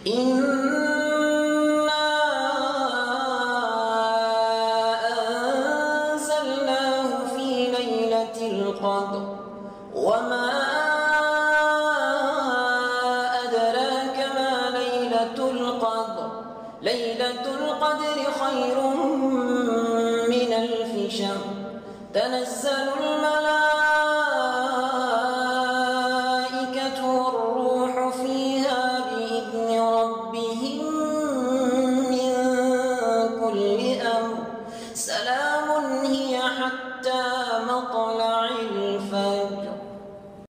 إنا أنزلناه في ليلة القدر وما أدراك ما ليلة القدر ليلة القدر خير من 1000 شهر تنزل الملائكة والروح فيها بإذن ربهم من كل أمر سلام